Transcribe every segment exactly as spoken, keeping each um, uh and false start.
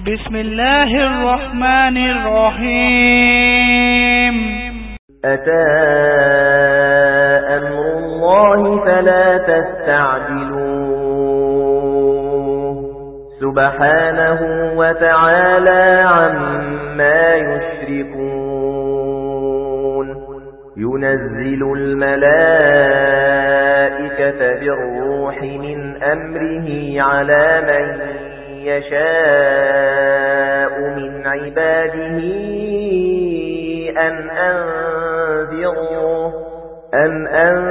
بسم الله الرحمن الرحيم. أتى أمر الله فلا تستعجلوه سبحانه وتعالى عما يشركون. ينزل الملائكة بالروح من أمره على من يشاء من عباده أن أنذروا أن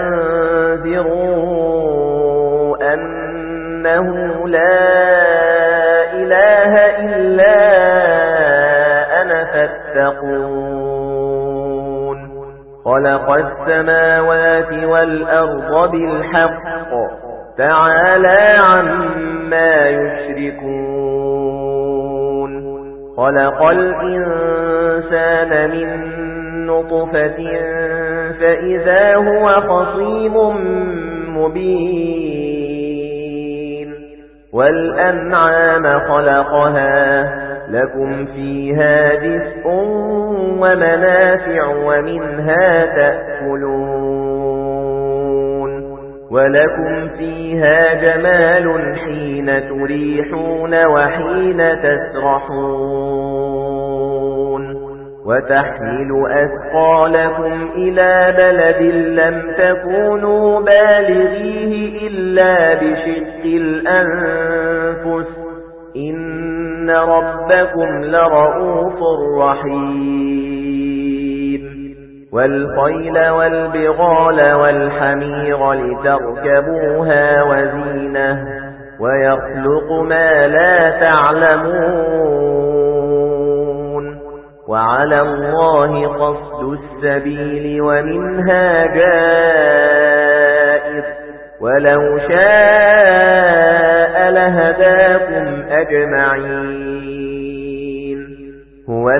أنذروا أنه لا إله إلا أنا فاتقون. خلق السماوات والأرض بالحق تعالى عما يشركون. خلق الإنسان من نطفة فإذا هو خصيم مبين. والأنعام خلقها لكم فيها دفء ومنافع ومنها تأكلون. ولكم فيها جمال حين تريحون وحين تسرحون. وتحمل أثقالكم إلى بلد لم تكونوا بالغيه إلا بشق الأنفس إن ربكم لرؤوف رحيم. والخيل والبغال والحمير لتركبوها وزينة ويخلق ما لا تعلمون. وعلى الله قصد السبيل ومنها جائر ولو شاء لهداكم أجمعين. هو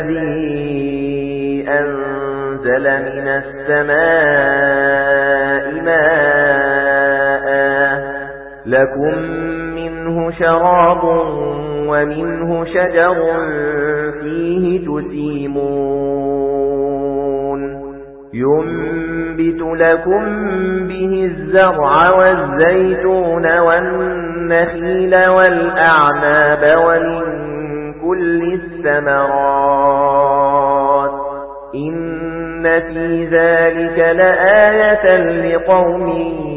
الذي أنزل من السماء ماء لكم منه شراب ومنه شجر فيه تسيمون. ينبت لكم به الزرع والزيتون والنخيل والأعناب ومن كل الثمرات إن في ذلك لآية لقوم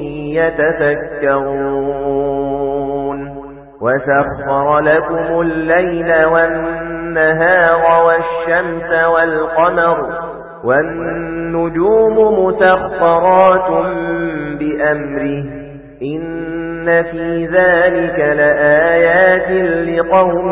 يتفكرون. وسخر لكم الليل والنهار والشمس والقمر والنجوم مسخرات بأمره إن في ذلك لآيات لقوم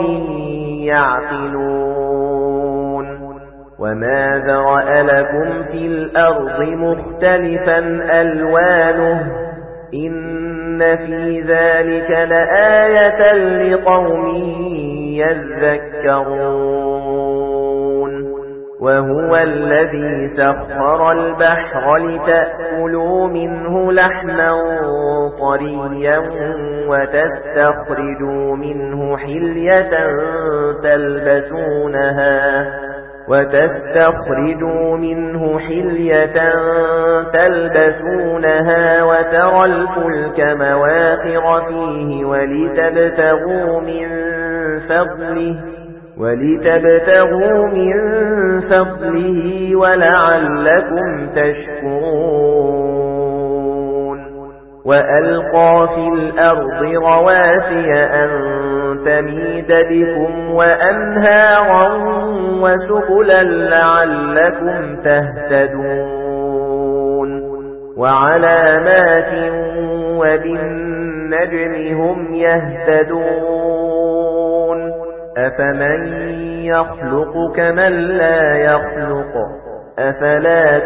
يعقلون. وما ذرأ لكم في الأرض مختلفا ألوانه إن في ذلك لآية لقوم يذكرون. وهو الذي سخر البحر لتأكلوا منه لحما طريا وتستخرجوا منه حلية تلبسونها وتستخرجوا منه حلية تلبسونها وترى الفلك مواخر فيه ولتبتغوا من فضله ولتبتغوا من فضله ولعلكم تشكرون. وألقى في الأرض رواسي أن تميد بكم وأنهارا وسبلا لعلكم تهتدون. وعلامات وبالنجم هم يهتدون. أفمن يخلق كمن لا يخلق أفلا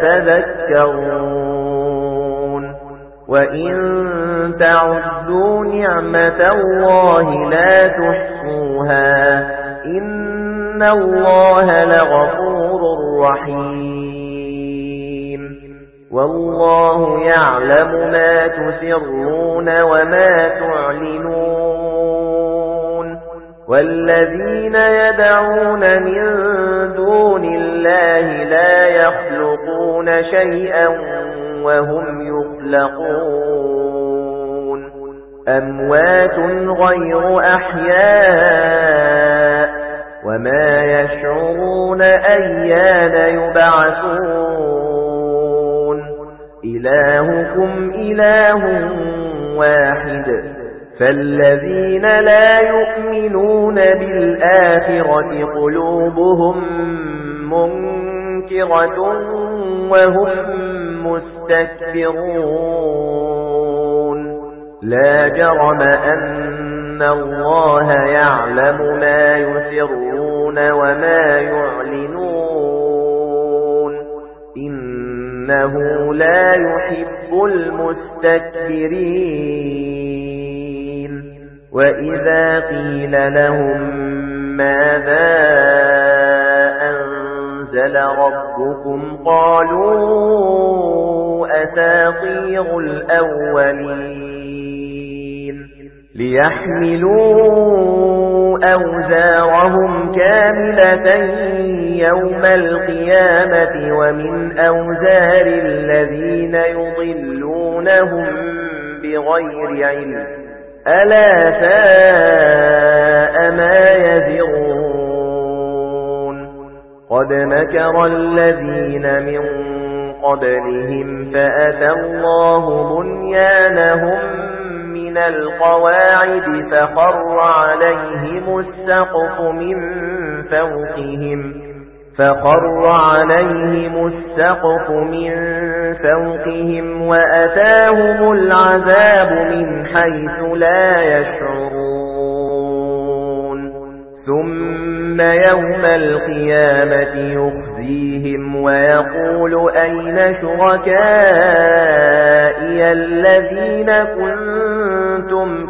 تذكرون. وإن تعدوا نعمة الله لا تحصوها إن الله لغفور رحيم. والله يعلم ما تسرون وما تعلنون والذين يدعون من دون الله لا يخلقون شيئا وهم يخلقون أموات غير أحياء وما يشعرون أيان يبعثون إلهكم إله واحد فالذين لا يؤمنون بالآخرة قلوبهم منكرة وهم مستكبرون لا جرم أن الله يعلم ما يسرون وما يعلنون إنه لا يحب المستكبرين وإذا قيل لهم ماذا أنزل ربكم قالوا أساطير الأولين ليحملوا أوزارهم كاملة يوم القيامة ومن أوزار الذين يضلونهم بغير علم ألا ساء ما يزرون قد مكر الذين من قبلهم فأتى الله بنيانهم من القواعد فخر عليهم السقف من فوقهم فخر عليهم السقف من فوقهم وأتاهم العذاب من حيث لا يشعرون ثم يوم القيامة يخزيهم ويقول أين شركائي الذين كنتم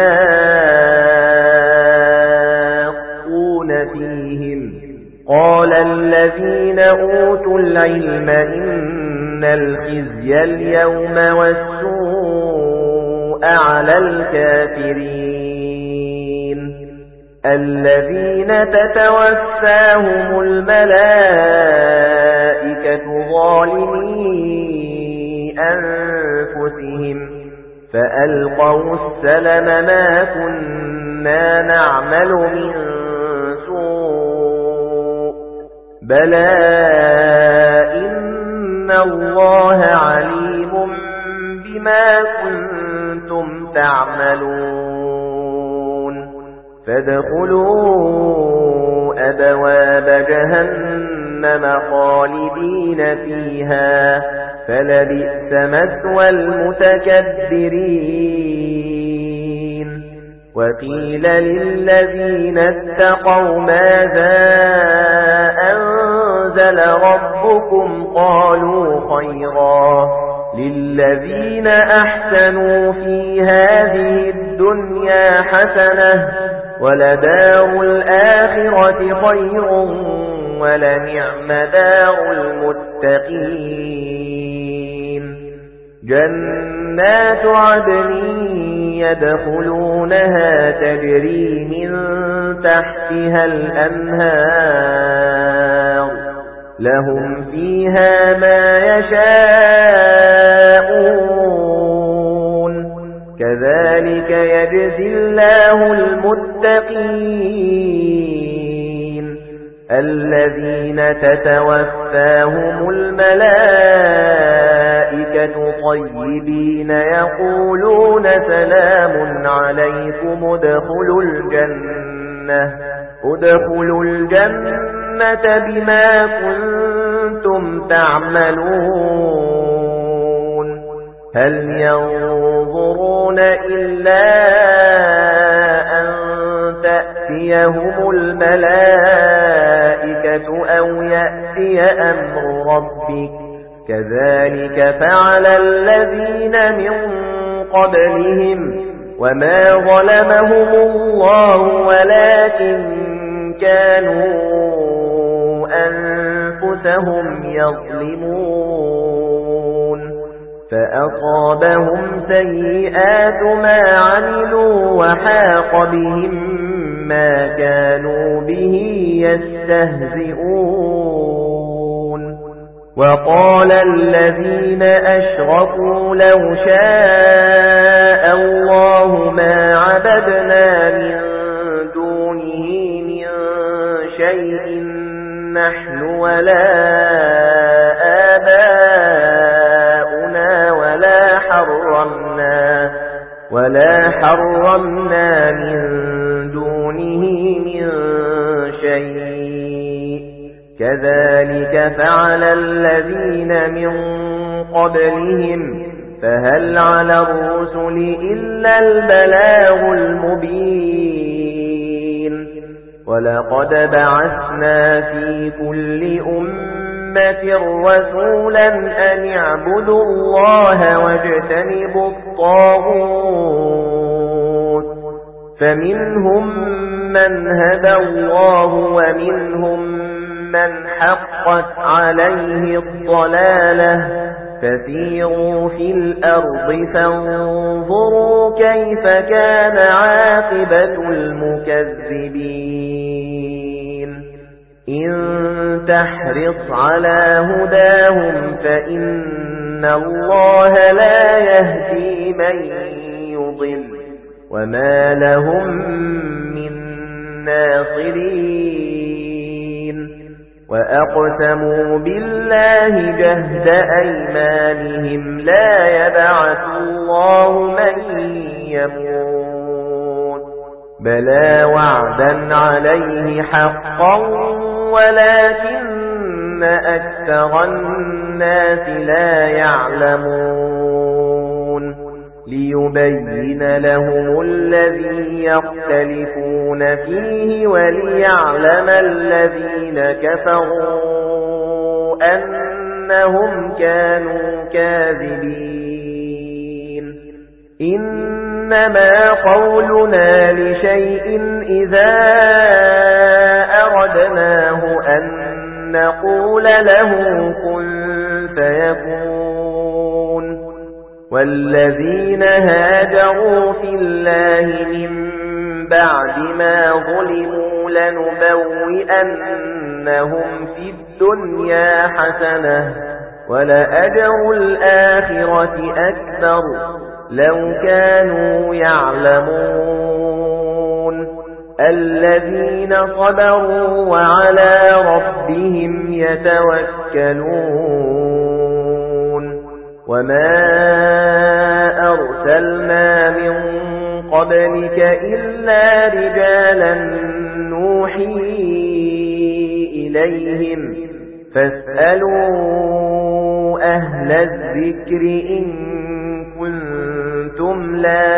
تشاقون فيهم قال الذين أوتوا العلم إن الخزي اليوم والسوء على الكافرين الذين تتوفاهم الملائكة ظالمي أنفسهم فألقوا السلم ما كنا نعمل من سوء بلى إن الله عليم بما كنتم تعملون فادخلوا أبواب جهنم خالدين فيها فلبئس مثوى المتكبرين وقيل للذين اتقوا ماذا أنزل ربكم قالوا خيرا للذين أحسنوا في هذه الدنيا حسنة ولدار الآخرة خير ولنعم دار المتقين جنات عدن يدخلونها تجري من تحتها الأنهار لهم فيها ما يشاءون كذلك يجزي الله المتقين الذين تتوفاهم الملائكة طيبين يقولون سلام عليكم ادخلوا الجنة ادخلوا الجنة بما كنتم تعملون هل ينظرون إلا أن تأتيهم الملائكة أو يأتي أمر ربك كذلك فعل الذين من قبلهم وما ظلمهم الله ولكن كانوا أنفسهم يظلمون فأصابهم سيئات ما عملوا وحاق بهم ما كانوا به يستهزئون وقال الذين أشركوا لو شاء الله ما عبدنا من دونه من شيء نحن ولا آباؤنا ولا حرمنا ولا حرمنا من دونه من شيء كذلك فعل الذين من قبلهم فهل على الرسل إلا البلاغ المبين ولقد بعثنا في كل أمة رسولا أن اعبدوا الله واجتنبوا الطاغوت فمنهم من هدى الله ومنهم من حقت عليه الضلالة فسيروا في الأرض فانظروا كيف كان عاقبة المكذبين إن تحرص على هداهم فإن الله لا يهدي من يضل وما لهم من ناصرين وأقسموا بالله جهد أيمانهم لا يبعث الله من يموت بلى وعدا عليه حقا ولكن أكثر الناس لا يعلمون ليبين لهم الذي يختلفون فيه وليعلم الذين كفروا أنهم كانوا كاذبين إنما قولنا لشيء إذا أردناه أن نقول له كن فيكون والذين هاجروا في الله من بعد ما ظلموا لنبوئنهم في الدنيا حسنة ولأجر الآخرة أكبر لو كانوا يعلمون الذين صبروا وعلى ربهم يتوكلون وما أرسلنا من قبلك إلا رجالا نوحي إليهم فاسألوا أهل الذكر إن كنتم لا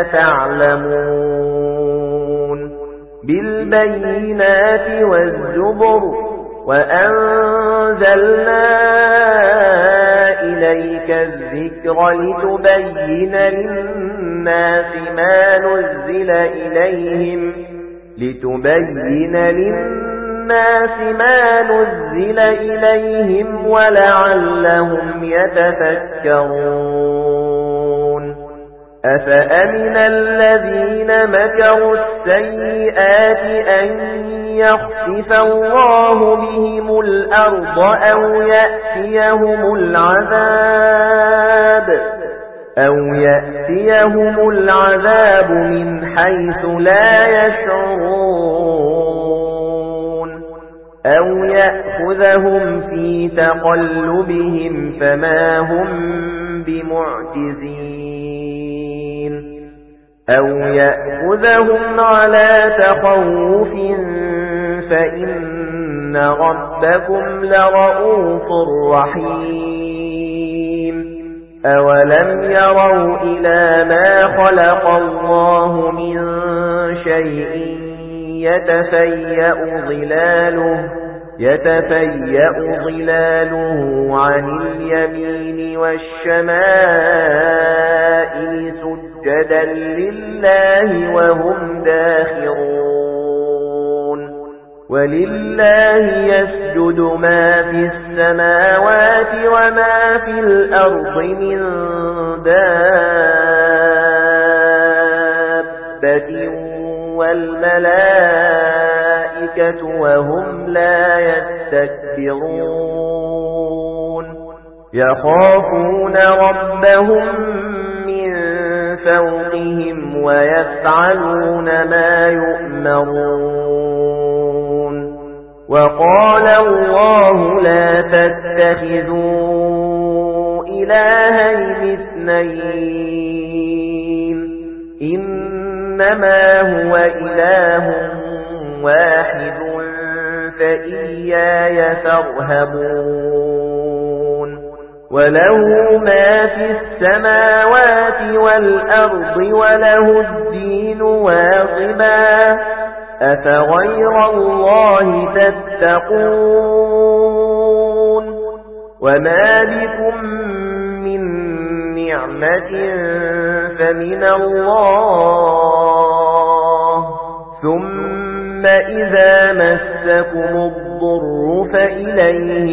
تعلمون بالبينات والزبر وأنزلنا إليك الذكر لتبين للناس ما نزل إليهم لتبين للناس ما نزل إليهم ولعلهم يتفكرون أفأمن الذين مكروا السيئات أن يخسف الله بهم الأرض أو يأتيهم العذاب أو يأتيهم العذاب من حيث لا يشعرون أو يأخذهم في تقلبهم فما هم بمعجزين أو يأخذهم على تخوف فإن ربكم لرؤوف رحيم أولم يروا إلى ما خلق الله من شيء يتفيأ ظلاله يتفيأ ظلاله عن اليمين والشمائل سجدا لله وهم داخرون ولله يسجد ما في السماوات وما في الأرض من دابة والملائكة الْمَلَائِكَةُ وَهُمْ لَا يَسْتَكْبِرُونَ يَخَافُونَ رَبَّهُم مِّن فَوْقِهِمْ وَيَفْعَلُونَ مَا يُؤْمَرُونَ وَقَالَ اللَّهُ لَا تَتَّخِذُوا إِلَٰهَيْنِ اثْنَيْنِ إِنَّمَا هُوَ إِلَٰهٌ وَاحِدٌ فَإِيَّايَ فَارْهَبُونِ وَلَهُ مَا فِي السَّمَاوَاتِ وَالْأَرْضِ وَلَهُ الدِّينُ وَاصِبًا أَفَغَيْرَ اللَّهِ تَتَّقُونَ وَمَا بِكُم مِّن نِّعْمَةٍ فَمِنَ اللَّهِ ثُمَّ إِذَا مَسَّكُمُ الضُّرُّ فَإِلَيْهِ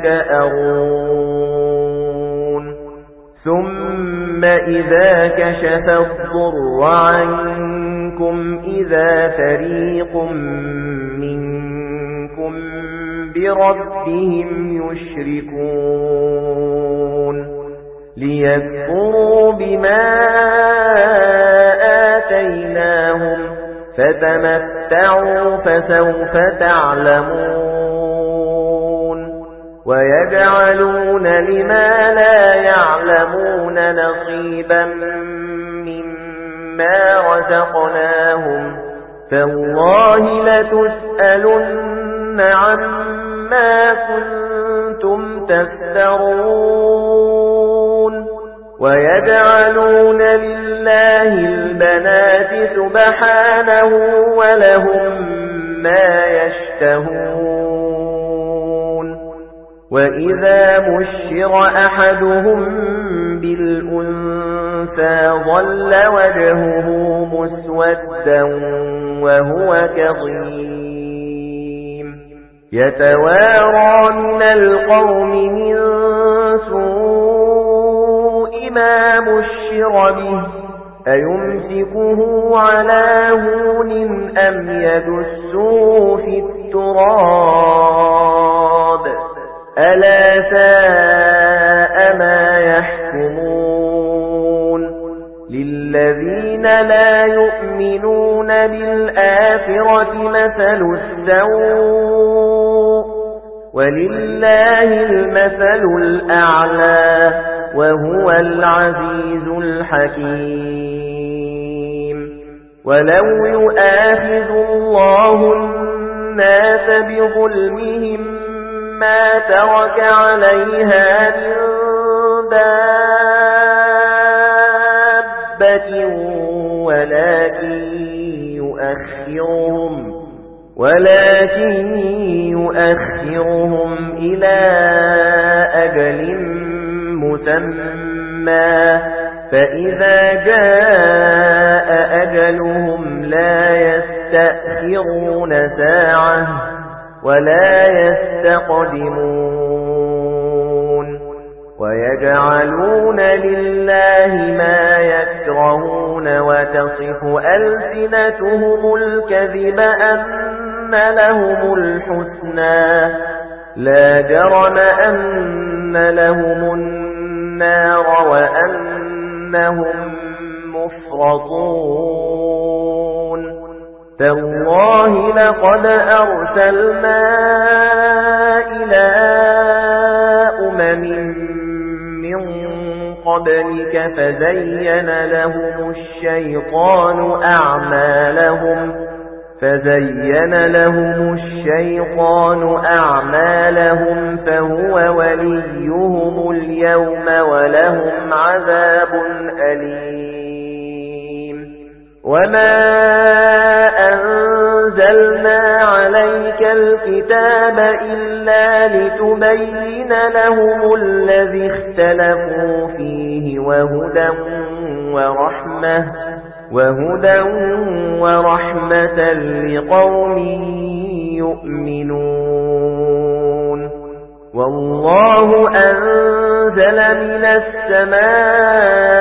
تَجْأَرُونَ ثُمَّ إِذَا كَشَفَ الضُّرَّ عَنكُمْ إِذَا فَرِيقٌ مِّنكُم بِرَبِّهِمْ يُشْرِكُونَ لِيَكْفُرُوا بِمَا آتَيْنَاهُمْ فَتَمَتَّعُوا فَسَوْفَ تَعْلَمُونَ وَيَجْعَلُونَ لِمَا لَا يَعْلَمُونَ نَصِيبًا مِّمَّا رَزَقْنَاهُمْ تَاللَّهِ لَتُسْأَلُنَّ عَمَّا كُنتُمْ تَفْتَرُونَ وَيَجْعَلُونَ لِلَّهِ الْبَنَاتِ سُبْحَانَهُ وَلَهُم مَّا يَشْتَهُونَ وَإِذَا بُشِّرَ أَحَدُهُم بِالْأُنثَىٰ ظَلَّ وَجْهُهُ مُسْوَدًّا وَهُوَ كَظِيمٌ يَتَوَارَىٰ مِنَ الْقَوْمِ مِن سُوءِ مَا بُشِّرَ بِهِ أَيُمْسِكُهُ عَلَىٰ هُونٍ أَمْ يَدُسُّهُ فِي التُّرَابِ أَلَا سَاءَ مَا يَحْكُمُونَ لِلَّذِينَ لَا يُؤْمِنُونَ بِالْآخِرَةِ مَثَلُ السَّوْءِ وَلِلَّهِ الْمَثَلُ الْأَعْلَى وَهُوَ الْعَزِيزُ الْحَكِيمُ وَلَوْ يُؤَاخِذُ اللَّهُ النَّاسَ بِظُلْمِهِم مَّا تَرَكَ عَلَيْهَا مِن دَابَّةٍ وَلَكِن يُؤَخِّرُهُمْ وَلَكِن يُؤَخِّرُهُمْ إِلَى أَجَلٍ مُّسَمًّى فَإِذَا جَاءَ أَجَلُهُمْ لَا يَسْتَأْخِرُونَ سَاعَةً وَلَا يَسْتَقْدِمُونَ وَيَجْعَلُونَ لِلَّهِ مَا يَكْرَهُونَ وَتَصِفُ أَلْسِنَتُهُمُ الْكَذِبَ أَنَّ لَهُمُ الْحُسْنَى لَا جَرَمَ أَنَّ لَهُمُ النَّارَ وَأَنَّهُمْ مُفْرَطُونَ تَاللَّهِ لَقَدْ أَرْسَلْنَا إِلَى أُمَمٍ مِّن قَبْلِكَ فَزَيَّنَ لَهُمُ الشَّيْطَانُ أَعْمَالَهُمْ فَزَيَّنَ لَهُمُ الشَّيْطَانُ أَعْمَالَهُمْ فَهُوَ وَلِيُّهُمُ الْيَوْمَ وَلَهُمْ عَذَابٌ أَلِيمٌ وَمَا أَنزَلْنَا عَلَيْكَ الْكِتَابَ إِلَّا لِتُبَيِّنَ لَهُمُ الَّذِي اخْتَلَفُوا فِيهِ وَهُدًى وَرَحْمَةً وَهُدًى وَرَحْمَةً لِقَوْمٍ يُؤْمِنُونَ وَاللَّهُ أَنزَلَ مِنَ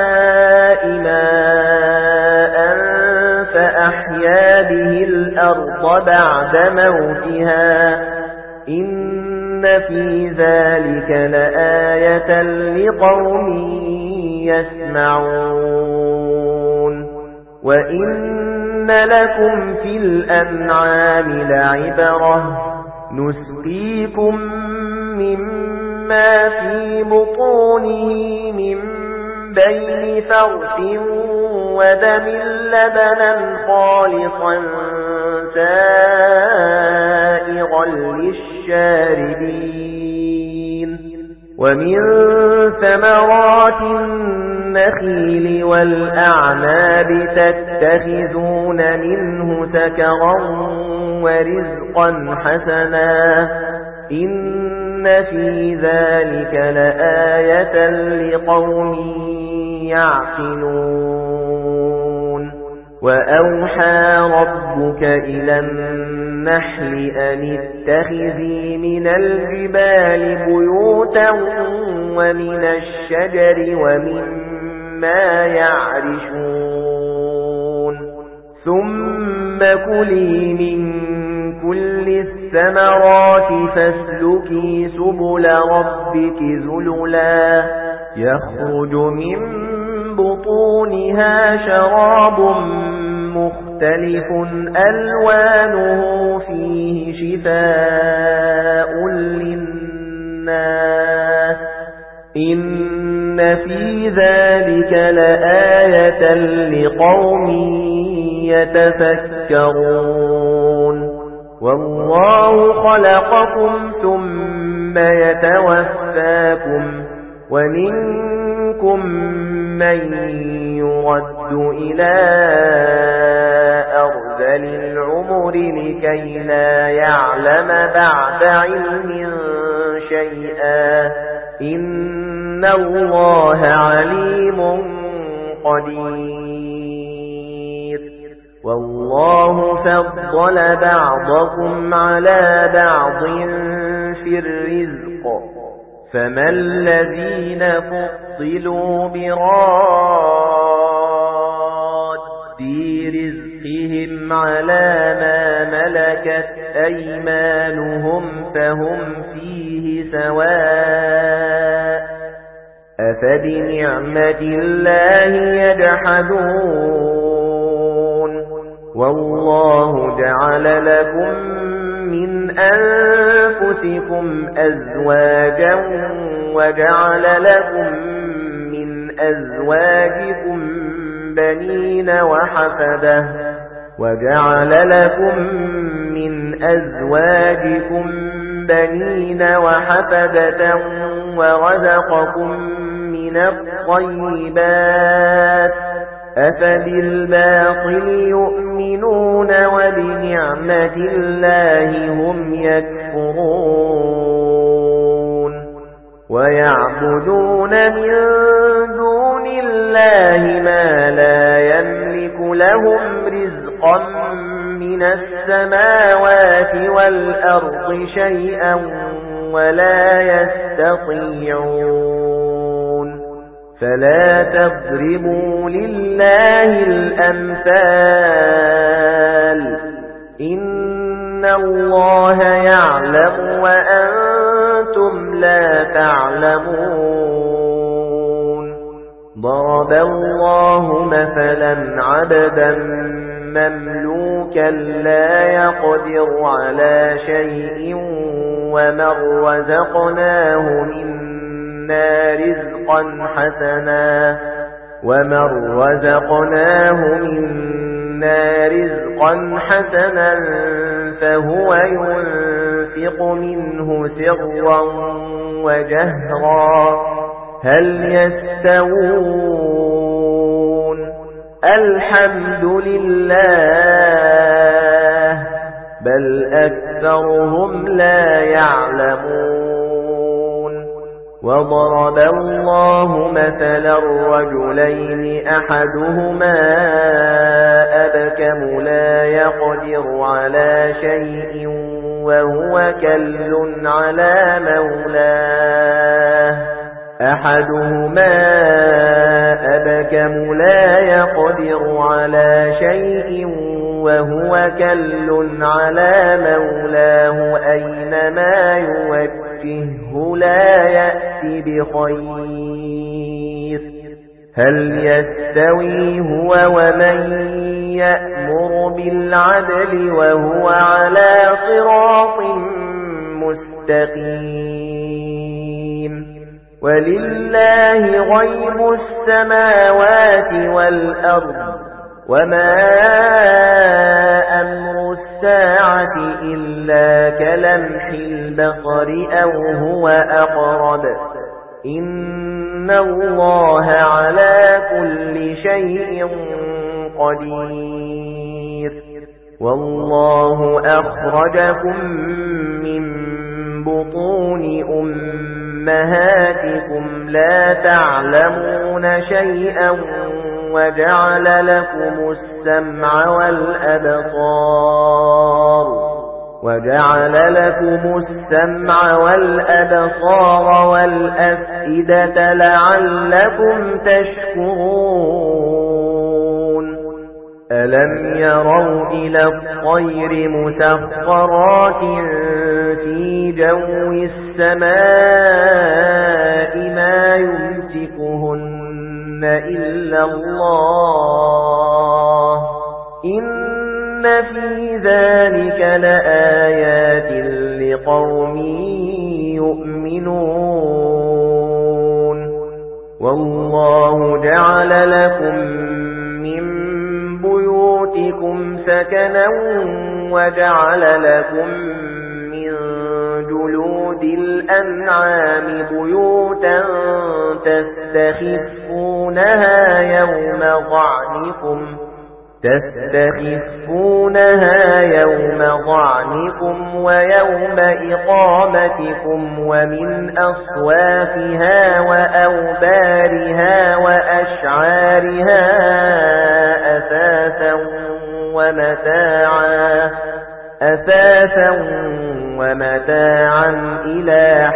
السَّمَاءِ مَاءً فَأَحْيَا بِهِ الْأَرْضَ الأرض بعد موتها إن في ذلك لآية لقوم يسمعون وإن لكم في الأنعام لعبرة نسقيكم مما في بطونه من بين فرث ودم لبنا خالصا سائغا للشاربين ومن ثمرات النخيل والأعناب تتخذون منه سكرا ورزقا حسنا إن في ذلك لآية لقوم يعقلون وأوحى ربك إلى النحل أن اتخذي من الجبال بيوتا ومن الشجر ومما يعرشون ثم كلي من كل الثمرات فاسلكي سبل ربك ذللا يخرج من بطونها شراب مختلف ألوانه فيه شفاء للناس إن في ذلك لآية لقوم يتفكرون والله خلقكم ثم يتوفاكم ومنكم من يرد إلى أرذل العمر لكي لا يعلم بعد علم شيئا إن الله عليم قدير والله فضل بعضكم على بعض في الرزق فما الذين فضلوا براد رزقهم على ما ملكت أيمانهم فهم فيه سواء أفبنعمة الله يجحدون والله جعل لكم من أنفسكم أزواجا وجعل لكم من أزواجكم بنين وحفدة وجعل لكم من أزواجكم بنين وحفدة ورزقكم من الطيبات أفبالباطل يؤمنون وبنعمة الله هم يكفرون ويعبدون من دون الله ما لا يملك لهم رزقا من السماوات والأرض شيئا ولا يستطيعون فلا تضربوا لله الأمثال إن الله يعلم وأنتم لا تعلمون ضرب الله مثلا عبدا مملوكا لا يقدر على شيء ومن رزقناه منا رزقا حسنا ومن رزقناه منا رزقا حسنا فهو ينفق منه سرا وجهرا هل يستوون الحمد لله بل أكثرهم لا يعلمون وضرب الله مثلا رجلين أحدهما أبكم لا يقدر على شيء وهو كل على مولاه أحدهما أبكم لا يقدر على شيء وهو كل على مولاه أينما يوجهه لا يأتي بخير هل يستوي هو ومن يأمر بالعدل وهو على صراط مستقيم ولله غيب السماوات والأرض وما أمر الساعة إلا كلمح البصر أو هو أقرب إن الله على كل شيء قدير والله أخرجكم من بطون أمهاتكم لا تعلمون شيئا وجعل لكم السمع والأبصار وجعل لكم السمع والأبصار والأفئدة لعلكم تشكرون ألم يروا إلى الطير مسخرات في جو السماء ما يمسكهن إلا الله إن في ذلك لآيات لقوم يؤمنون والله جعل لكم من بيوتكم سكنا وجعل لكم من جلود الأنعام بيوتا تستخفونها يوم ظعنكم تستخفونها يوم ظعنكم ويوم إقامتكم ومن أصوافها وأوبارها وأشعارها أثاثا ومتاعا أثاثا ومتاعا إلى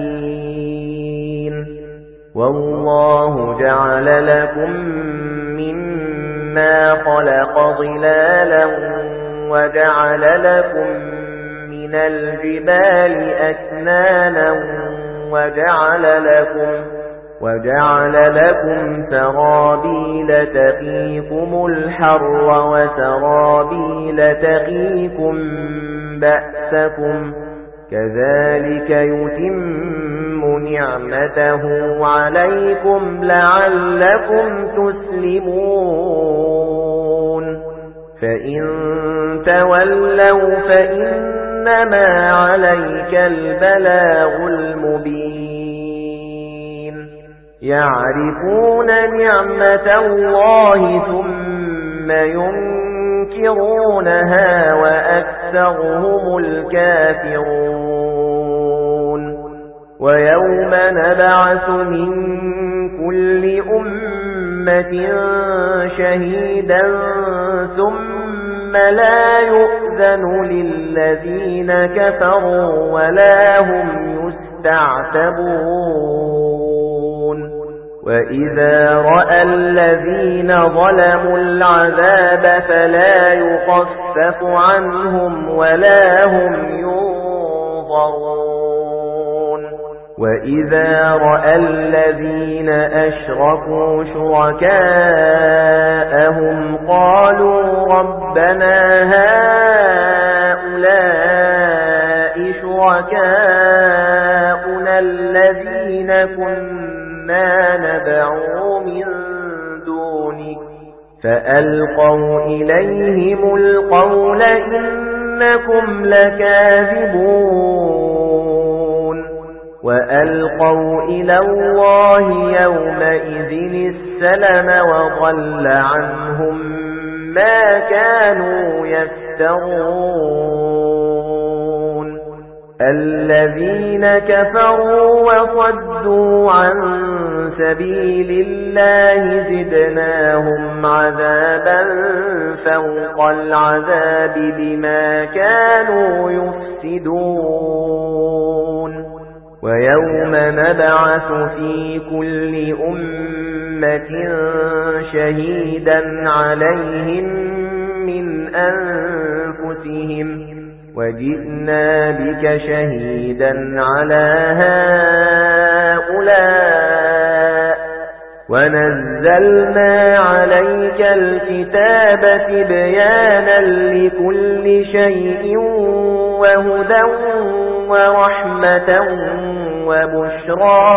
حين والله جعل لكم مما خلق ظلالا وجعل لكم من الجبال أكنانا وجعل لكم وجعل لكم سرابيل تقيكم الحر وسرابيل تقيكم بأسكم كذلك يتم نعمته عليكم لعلكم تسلمون فإن تولوا فإنما عليك البلاغ المبين يعرفون نعمة الله ثم ينكرونها وأكثرهم الكافرون ويوم نبعث من كل أمة شهيدا ثم لا يؤذن للذين كفروا ولا هم يستعتبون وإذا رأى الذين ظلموا العذاب فلا يخفف عنهم ولا هم ينظرون وإذا رأى الذين أشركوا شركاءهم قالوا ربنا هؤلاء شركاؤنا الذين كنا ندعو من دونك فألقوا إليهم القول إنكم لكاذبون وألقوا إلى الله يومئذ السلم وضل عنهم ما كانوا يفترون الذين كفروا وصدوا عن سبيل الله زدناهم عذابا فوق العذاب بما كانوا يفسدون ويوم نبعث في كل أمة شهيدا عليهم من أنفسهم وجئنا بك شهيدا على هؤلاء ونزلنا عليك الكتاب بيانا لكل شيء وهدى ورحمة وبشرى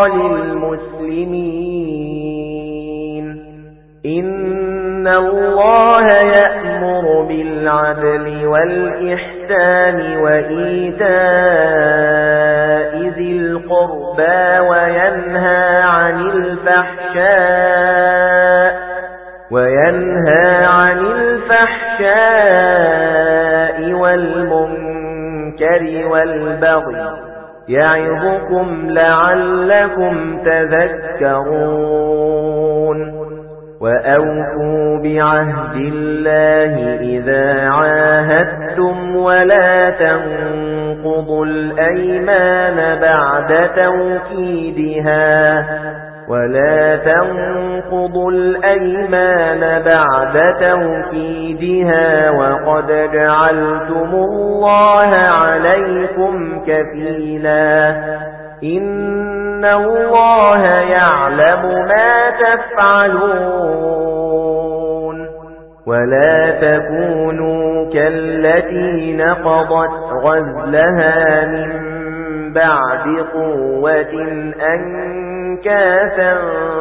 للمسلمين إن الله يأمر بالعدل والإحسان وإيتاء ذي القربى وينهى عن الفحشاء وينهى عن الفحشاء والمنكر والبغي يعظكم لعلكم تذكرون وأوفوا بعهد الله إذا عاهدتم ولا تنقضوا الأيمان بعد توكيدها ولا تنقضوا الأيمان بعد توكيدها وقد جعلتم الله عليكم كفيلا إن الله يعلم ما تفعلون ولا تكونوا كالتي نقضت غزلها من بعد قوة أنكاثا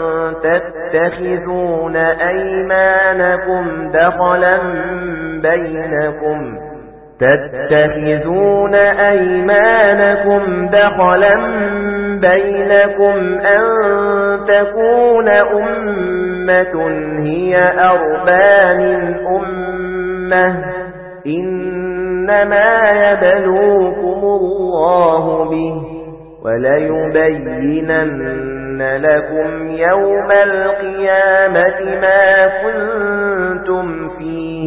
تتخذون أيمانكم دخلا بينكم تتخذون أيمانكم دخلا بينكم أن تكون أمة هي أربى من أمة إنما يبلوكم الله به وليبينن لكم يوم القيامة ما كنتم فيه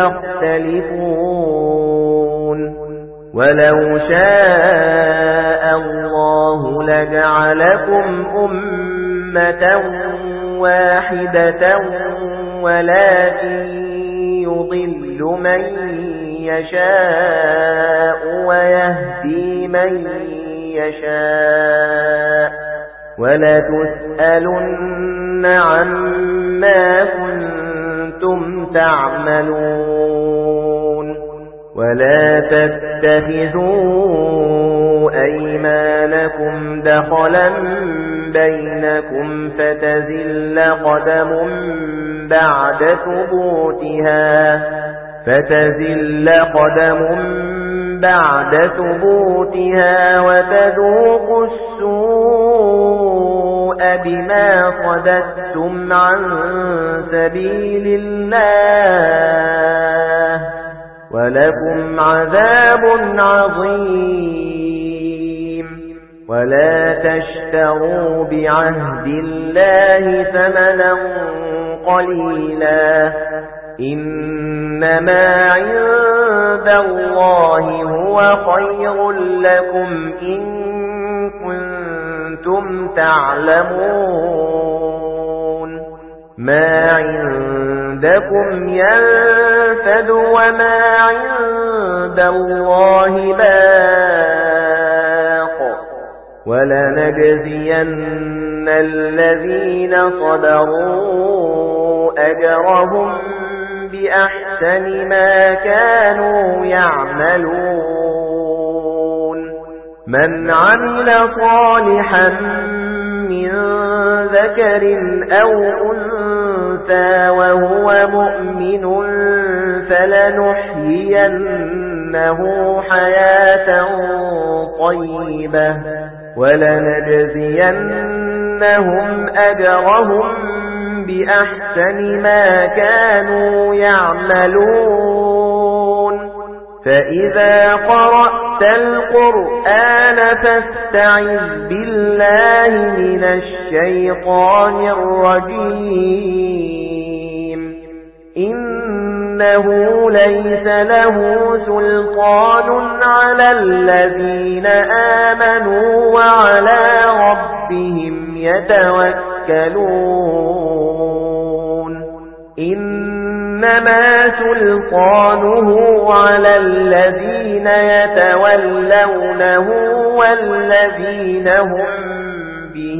تختلفون ولو شاء الله لجعلكم أمة واحدة ولكن يضل من يشاء ويهدي من يشاء ولتسألن عما كنتم تعملون ولا تتخذوا أيمانكم دخلا بينكم فتزل قدم بعد ثبوتها فتزل قدم بعد ثبوتها وتذوقوا السوء بما صددتم عن سبيل الله ولكم عذاب عظيم ولا تشتروا بعهد الله ثمنا قليلا إنما عند الله هو خير لكم إن كنتم تعلمون ما عندكم ينفد وما عند الله باق ولنجزين الذين صبروا أجرهم بأحسن ما كانوا يعملون من عمل صالحا من ذكر أو أنثى وهو مؤمن فلنحيينه حياة طيبة ولنجزينهم أجرهم بأحسن ما كانوا يعملون فإذا قرأت القرآن فاستعذ بالله من الشيطان الرجيم إنه ليس له سلطان على الذين آمنوا وعلى ربهم يتوكلون إن إنما سلطانه على الذين يتولونه والذين هم به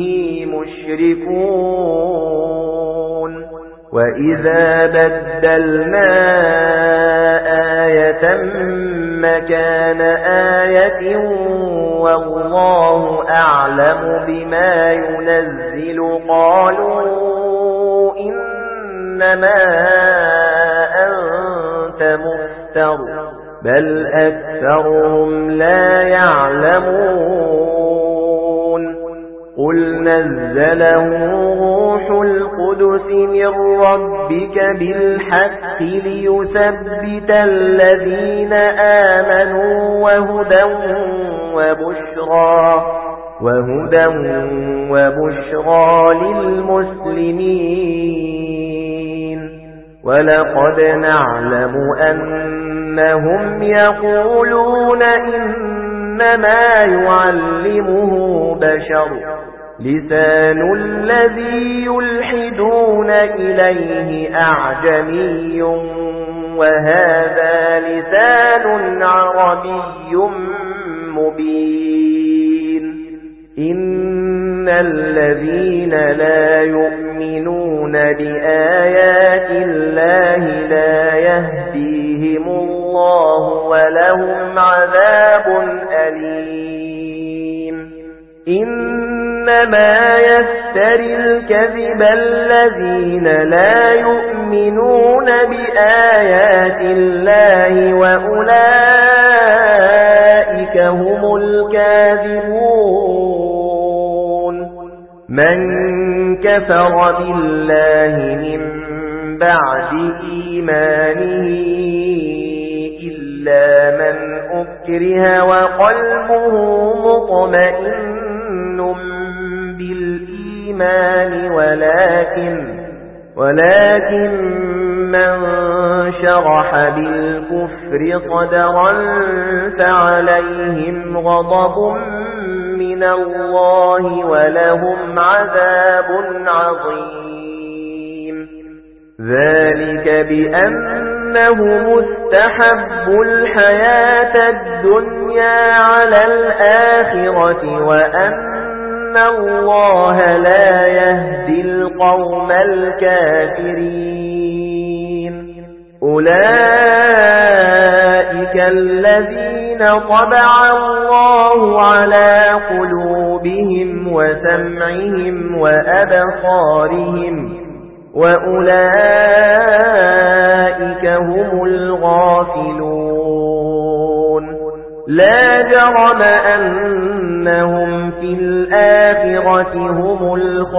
مشركون وإذا بدلنا آية مكان آية والله أعلم بما ينزل قالوا إنما أنت مفتر بل أكثرهم لا يعلمون قل نزله روح القدس من ربك بالحق ليثبت الذين آمنوا وهدى وبشرى وهدى وبشرى للمسلمين ولقد نعلم أنهم يقولون إنما يعلمه بشر لسان الذي يلحدون إليه أعجمي وهذا لسان عربي مبين إن الذين لا يؤمنون بآيات الله لا يهديهم الله ولهم عذاب أليم إنما يفتري الكذب الذين لا يؤمنون بآيات الله وأولئك هم الكاذبون من كفر بالله من بعد إيمانه إلا من أكره وقلبه مطمئن بالإيمان ولكن ولكن من شرح بالكفر صدرا فعليهم غضب من الله ولهم عذاب عظيم ذلك بأنه مستحب الحياة الدنيا على الآخرة وأن الله لا يهدي القوم الكافرين أولئك الذين طبع الله على قلوبهم وسمعهم وأبصارهم وأولئك هم الغافلون لا جرم أنهم في الآخرة هم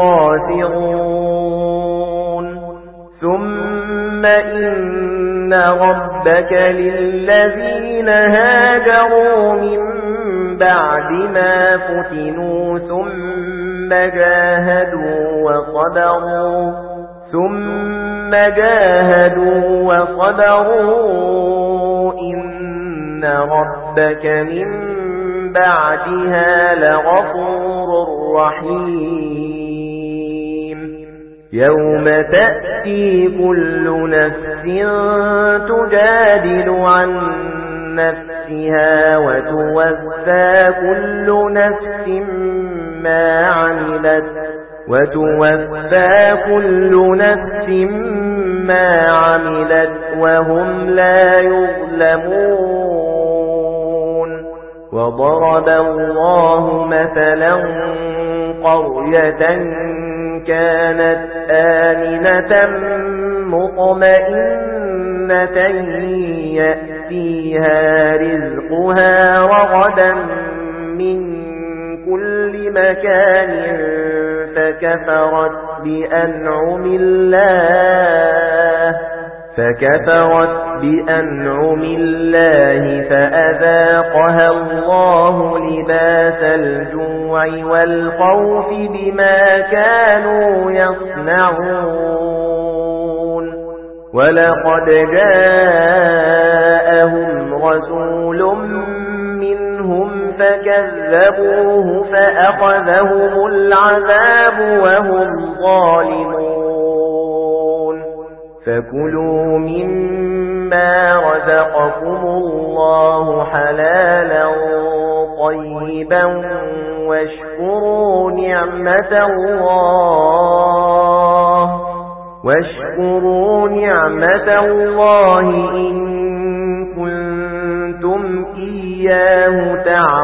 الخاسرون ثم إن ربك للذين هاجروا من بعد ما فتنوا ثم جاهدوا وصبروا ثم جاهدوا وصبروا إن ربك من بعدها لغفور رحيم يوم تأتي كل نفس تجادل عن نفسها وتوفى كل نفس ما عملت وتوفى كل نفس ما عملت وهم لا يظلمون وضرب الله مثلا قرية كانت آمنة مطمئنة يأتيها رزقها رغدا من كل مكان فكفرت بأنعم الله فكفرت بأنعم الله فأذاقها الله لباس الجوع والخوف بما كانوا يصنعون ولقد جاءهم رسول منهم فكذبوه فأخذهم العذاب وهم ظالمون فكلوا مما رزقكم الله حلالا طيبا واشكروا نعمة الله واشكروا نعمة الله إن كنتم إياه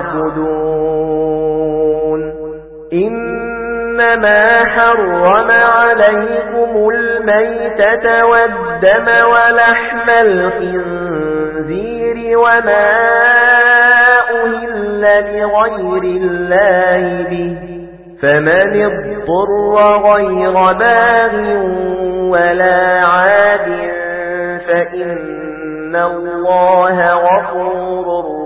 تعبدون. إنما حرم عليكم الميتة والدم ولحم الخنزير وما أهل لغير الله به، فمن اضطر غير باغ ولا عاد فإن الله غفور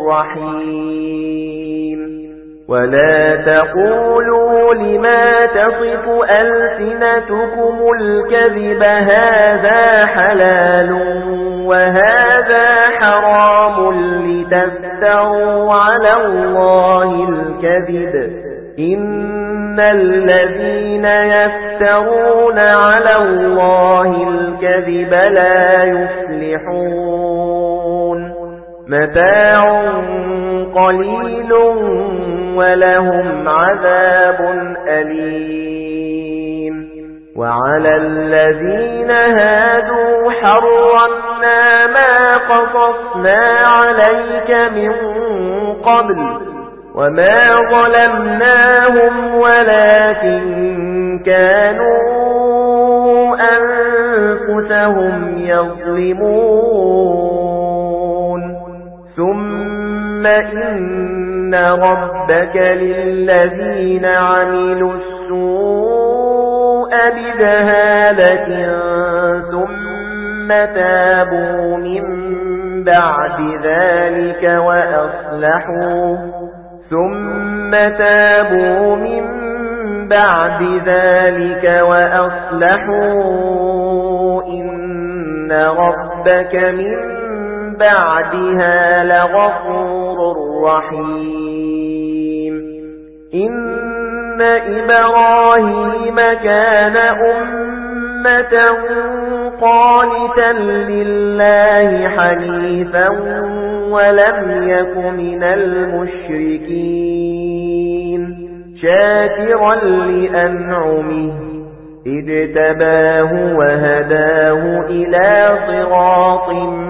رحيم. ولا تقولوا لما تصف ألسنتكم الكذب هذا حلال وهذا حرام لتفتروا على الله الكذب، إن الذين يفترون على الله الكذب لا يفلحون. متاع قليل ولهم عذاب أليم. وعلى الذين هادوا حرمنا ما قصصنا عليك من قبل وما ظلمناهم ولكن كانوا أنفسهم يظلمون. ثم إن ربك للذين عملوا السوء بجهالة ثم تابوا من بعد ذلك وأصلحوا ثم تابوا من بعد ذلك وأصلحوا إن ربك من بعدها لغفور رحيم. إن إبراهيم كان أمة قانتا لله حنيفا ولم يك من المشركين شاكرا لأنعمه اجتباه وهداه إلى صراط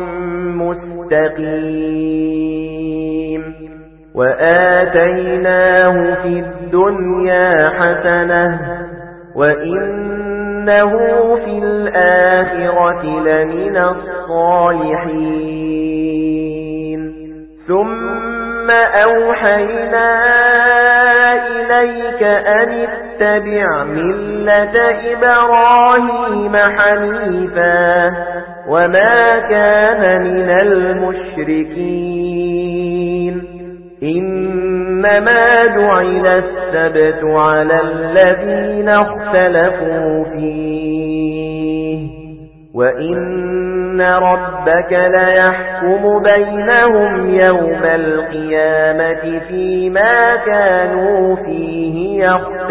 مستقيم. وآتيناه في الدنيا حسنة وإنه في الآخرة لمن الصالحين. ثم أوحينا إليك أن اتبع ملة إبراهيم حنيفا وما كان من المشركين. إنما جعل السبت على الذين اختلفوا فيه وإن ربك ليحكم بينهم يوم القيامة فيما كانوا فيه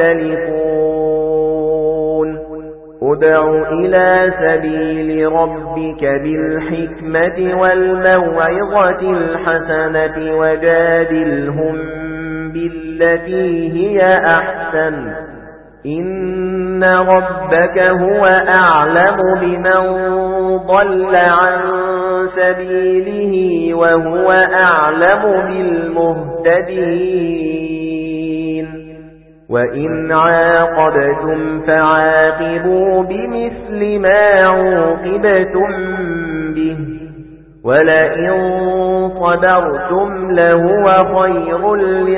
يختلفون. ادع إلى سبيل ربك بالحكمة والموعظة الحسنة وجادلهم بالتي هي أحسن إن ربك هو أعلم بمن ضل عن سبيله وهو أعلم بالمهتدين. وإن عاقبتم فعاقبوا بمثل ما عوقبتم به ولئن صبرتم لهو خير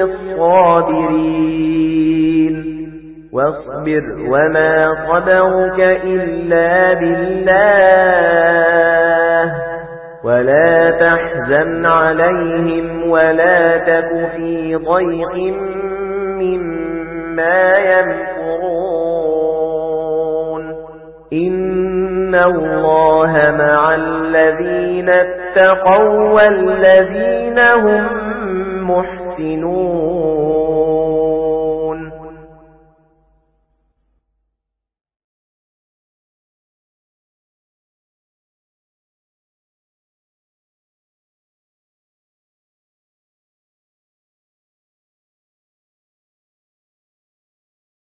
للصابرين. واصبر وما صبرك إلا بالله ولا تحزن عليهم ولا تك في ضيق مما يمكرون. إن الله مع الذين اتقوا والذين هم محسنون.